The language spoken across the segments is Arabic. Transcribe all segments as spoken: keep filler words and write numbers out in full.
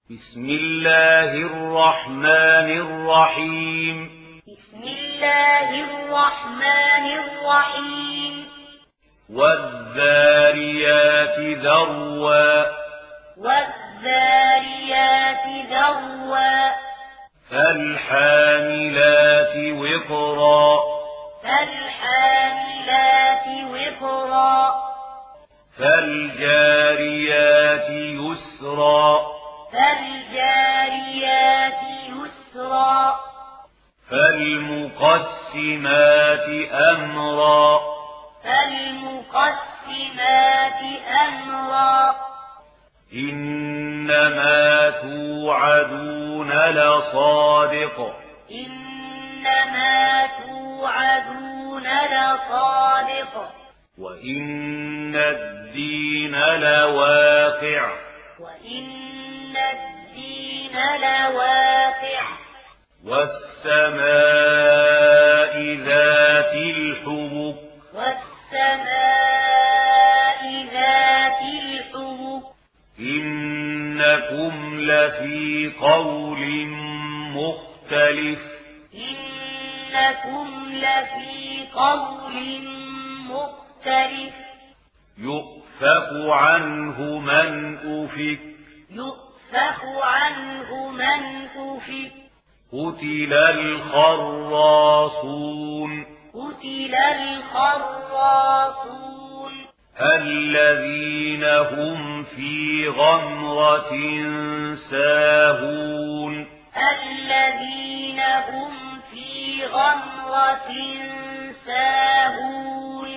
بسم الله الرحمن الرحيم بسم الله الرحمن الرحيم والذاريات ذروا والذاريات ذروا فالحاملات وقرا فالحاملات وقرا فالجاريات يسرا فالجاريات يسرا فالمقسمات أمرا فالمقسمات أمرا إنما توعدون لصادق إنما توعدون لصادق وإن الدين لواقع وإن الدين لواقع والسماء ذات الحبك والسماء ذات الحبك إنكم لفي قول مختلف إنكم لفي قول مختلف يؤفك عنه من أفك يؤفك عنه من أفك قتل الخراصون قتل الخراصون الذين هم في غمرة ساهون الذين هم في غمرة ساهون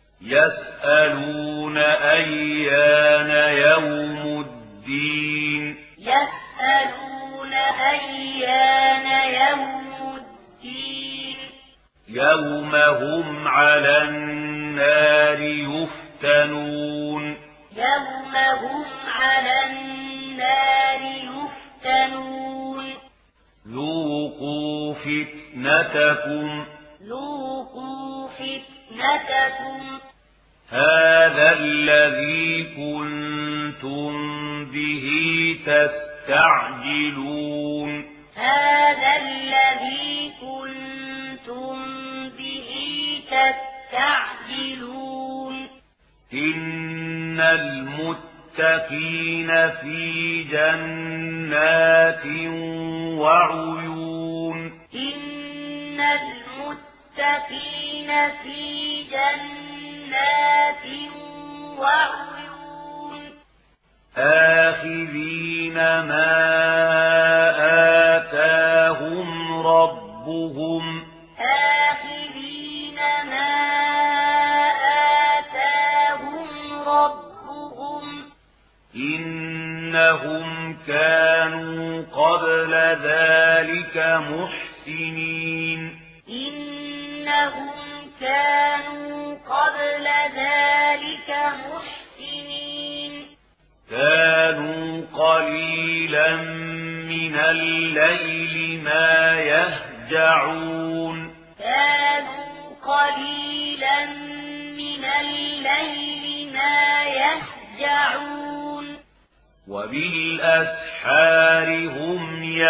يسألون أيان يوم الدين يسألون أيان يوم الدين يوم هم على النار يفتنون يوم هم على النار يفتنون ذوقوا فتنتكم ذوقوا فتنتكم هذا الذي كنتم به تستعجلون هذا الذي كنتم به تستعجلون إن المتقين في جنات وعيون إن المتقين في جنات وعيون آخذين ما آتاهم ربهم آخذين ما آتاهم ربهم إنهم كانوا قبل ذلك محسنين إنهم كانوا قبل ذلك محسنين كانوا قليلا من الليل ما يهجعون كانوا قليلا من الليل ما يهجعون وبالأسحار هم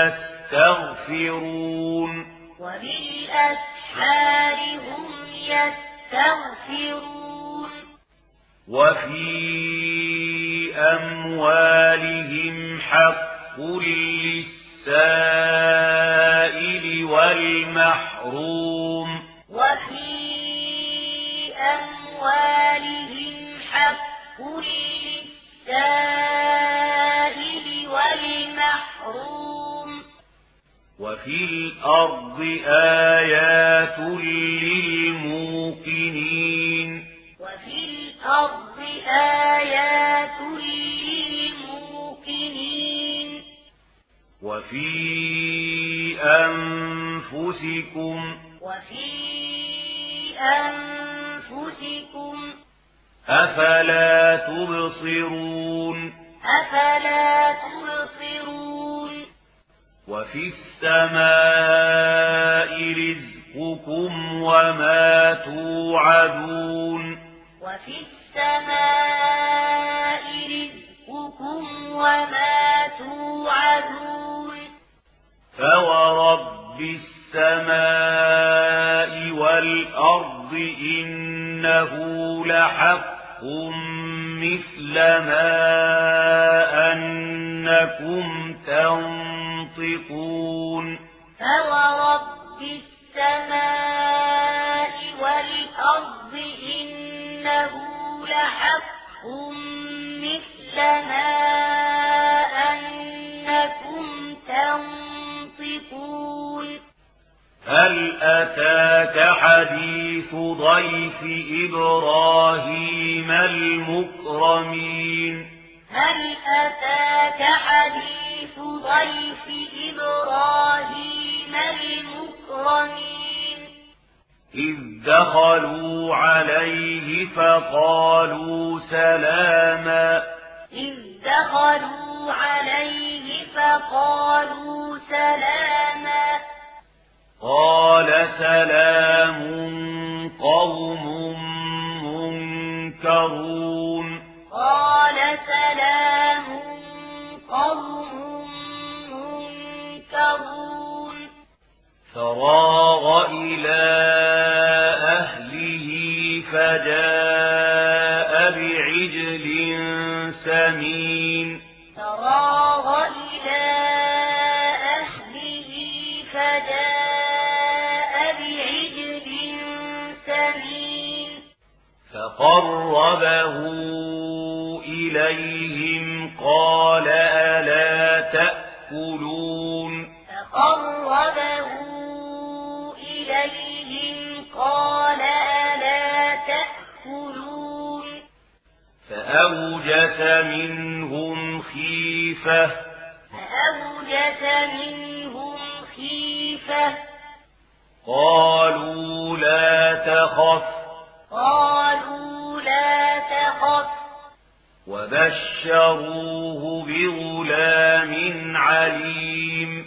يستغفرون وبالأسحار هم يستغفرون وفي أموالهم حق للسائل والمحروم وفي أموالهم حق للسائل والمحروم وفي الأرض آيات للموقنين وفي الأرض آيات للموقنين وفي أنفسكم وفي أنفسكم أفلا تبصرون أفلا تبصرون وفي السماء رزقكم وما توعدون وفي السماء رزقكم وما توعدون رب السماء والأرض إنه لحق مثل ما أنكم تنطقون فورب السماء والأرض إنه لحق مثل ما أنكم تنطقون هل أتاك حديث ضيف إبراهيم المكرمين هل أتاك حديث ضيف إبراهيم المكرمين إذ دخلوا عليه فقالوا سلاما إذ دخلوا عليه فقالوا سلاما قال سلام قوم منكرون قال سلام قوم منكرون فراغ إلى أهله فجاء بعجل سمين فراغ إلى أهله فجاء بعجل سمين فقربه إليهم قال ألا تأكلون فقربه إليهم قال ألا تأكلون فأوجس منهم خيفة فأوجس منهم خيفة قالوا لا تخف قالوا لا تخف وبشروه بغلام عليم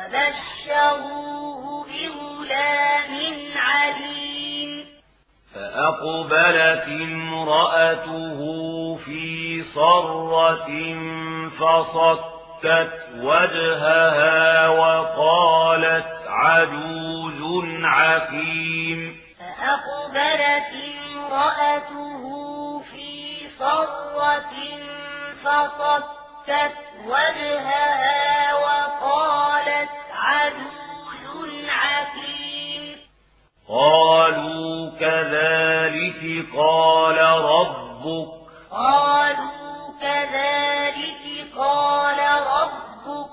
وبشروه بغلام عليم فأقبلت امرأته في صرة فصكت وجهها وقالت عجوز عقيم فأقبلت امرأته في صرة فصكت وجهها وقالت عجوز عقيم قالوا كذلك قال ربك قالوا كذلك قال ربك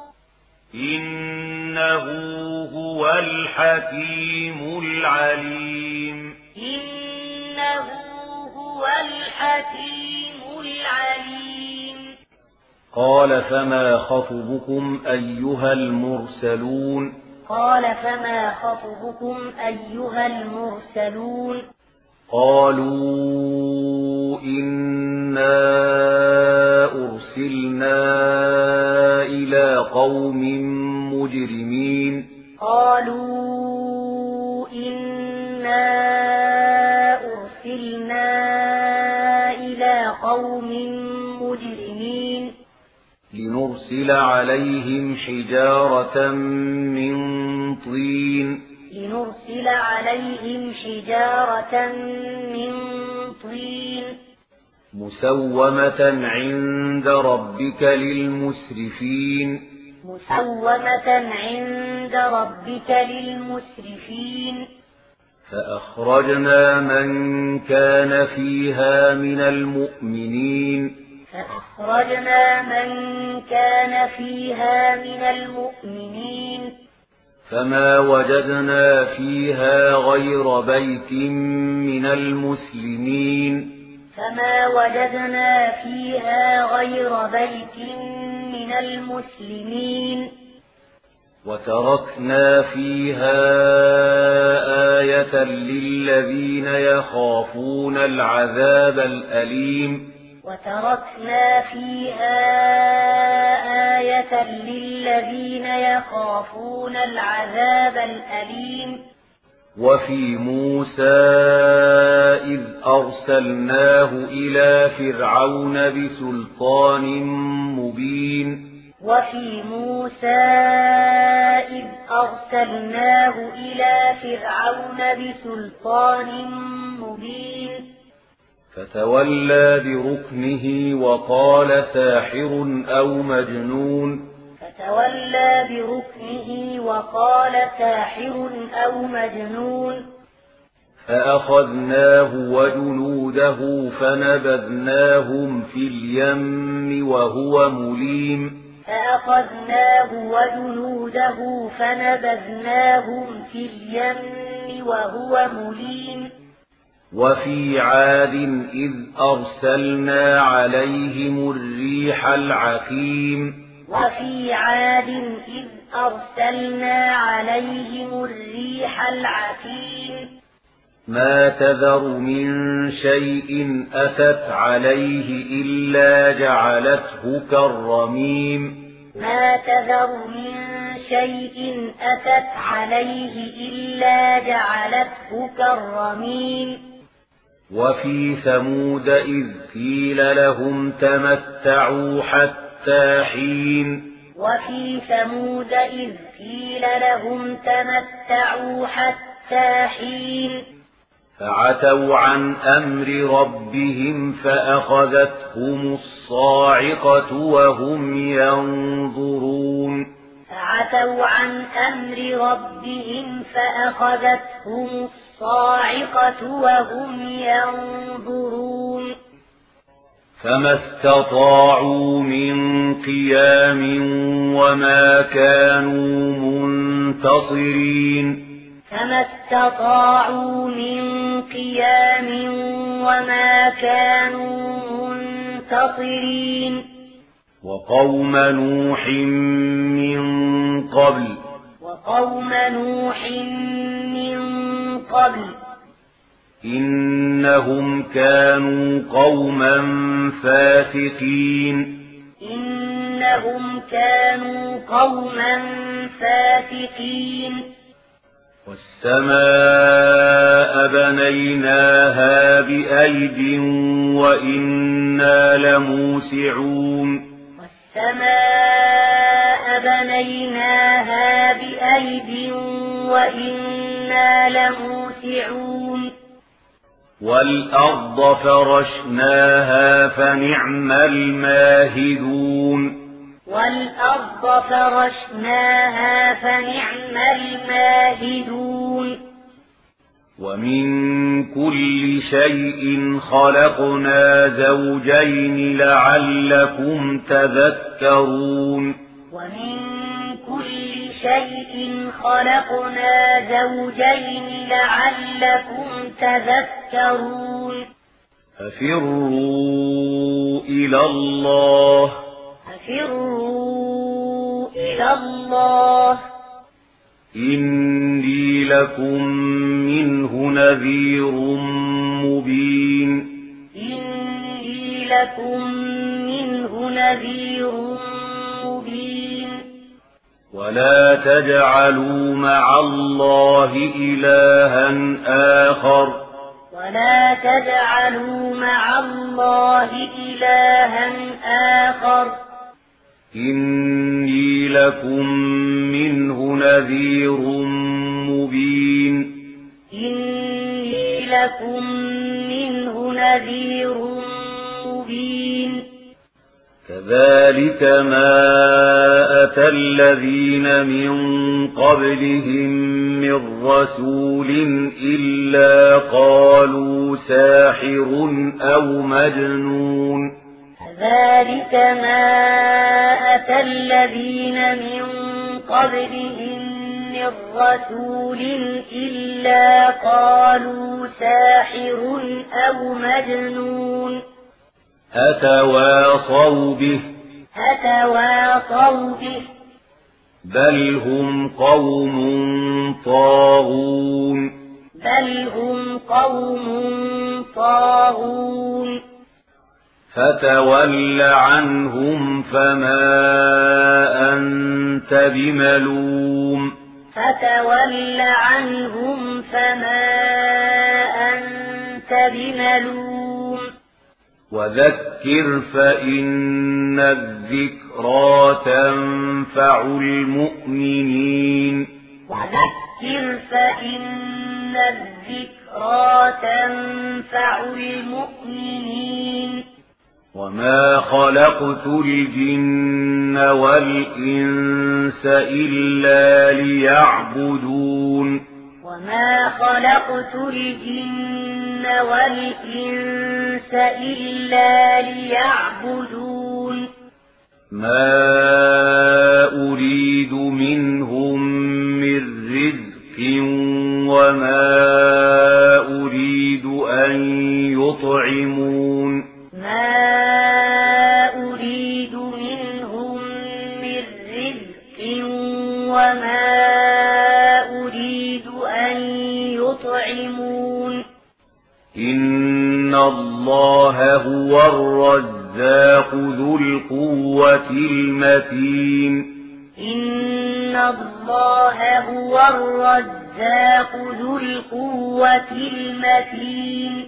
إنه هو الحكيم العليم إنه هو الحكيم العليم قال فما خطبكم أيها المرسلون قال فما خطبكم أيها المرسلون قالوا إنا أرسلنا إلى قوم مجرمين قالوا إنا أرسلنا إلى قوم مجرمين لنرسل عليهم حجارة من طين لنرسل عليهم حجارة من طين مسومة عند ربك للمسرفين مسومة عند ربك للمسرفين فأخرجنا من كان فيها من المؤمنين فأخرجنا من كان فيها من المؤمنين فما وجدنا فيها غير بيت من المسلمين فما وجدنا فيها غير بيت من المسلمين وتركنا فيها آية للذين يخافون العذاب الأليم وتركنا فيها آية للذين يخافون العذاب الأليم وفي موسى إذ أرسلناه إلى فرعون بسلطان مبين وفي موسى إذ أرسلناه إلى فرعون بسلطان مبين فتولى بركنه وقال ساحر أو مجنون فتولى بركنه وقال ساحر أو مجنون فأخذناه وجنوده فنبذناهم في اليم وهو مليم فأخذناه وجنوده فنبذناهم في اليم وهو مليم وفي عاد إذ أرسلنا عليهم الريح العقيم وفي عاد إذ أرسلنا عليهم الريح العقيم ما تذر من شيء أتت عليه إلا جعلته كالرميم ما تذر من شيء أتت عليه إلا جعلته كالرميم وفي ثمود إذ قيل لهم تمتعوا حتى حين وفي ثمود إذ قيل لهم تمتعوا حتى حين فعتوا عن أمر ربهم فأخذتهم الصاعقة وهم ينظرون فعتوا عن أمر ربهم فأخذتهم الصاعقة وهم ينظرون فما استطاعوا من قيام وما كانوا منتصرين فما استطاعوا من قيام وما كانوا منتصرين وقوم نوح من قبل وقوم نوح من قبل إنهم كانوا قوما فاسقين إنهم كانوا قوما فاسقين والسماء بنيناها بأيد وإنا لموسعون والسماء بنيناها بأيد وإنا لموسعون والأرض فرشناها فنعم الماهدون والأرض فرشناها فنعم الماهدون ومن كل شيء خلقنا زوجين لعلكم تذكرون ومن كل شيء خلقنا زوجين لعلكم تذكرون ففروا إلى الله ففروا إلى الله إني لكم منه نذير مبين إني لكم منه نذير مبين ولا تجعلوا مع الله إلها آخر ولا تجعلوا مع الله إلها آخر إني لكم منه نذير مبين إني لكم منه نذير مبين كذلك ما أتى الذين من قبلهم من رسول إلا قالوا ساحر أو مجنون كذلك ما أتى الذين من قبلهم من رسول إلا قالوا ساحر أو مجنون أتواصوا به أتواصوا به بل هم قوم طاغون بل هم قوم طاغون فتول عنهم فما أنت بملوم فتول عنهم فما أنت بملوم وذكر وذكر فإن الذكرى تنفع المؤمنين وذكر فإن الذكرى تنفع المؤمنين وما خلقت الجن والإنس إلا ليعبدون وما خلقت الجن والإنس إلا ليعبدون ما أريد منهم من رزق وما أريد أن يطعمون ما أريد منهم من رزق وما أريد أن يطعمون إن الله هو الرزاق ذو القوة المتين إن الله هو الرزاق ذو القوة المتين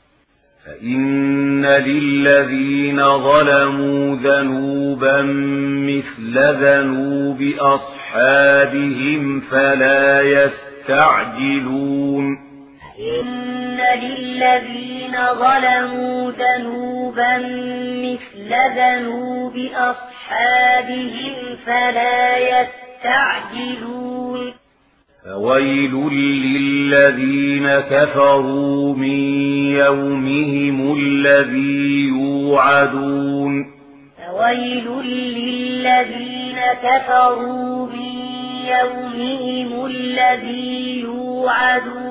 فإن للذين ظلموا ذنوبا مثل ذنوب أصحابهم فلا يستعجلون إن للذين ظلموا ذنوبا مثل ذنوب أصحابهم فلا يستعجلون فويل للذين كفروا من يومهم الذي يوعدون فويل للذين كفروا من يومهم الذي يوعدون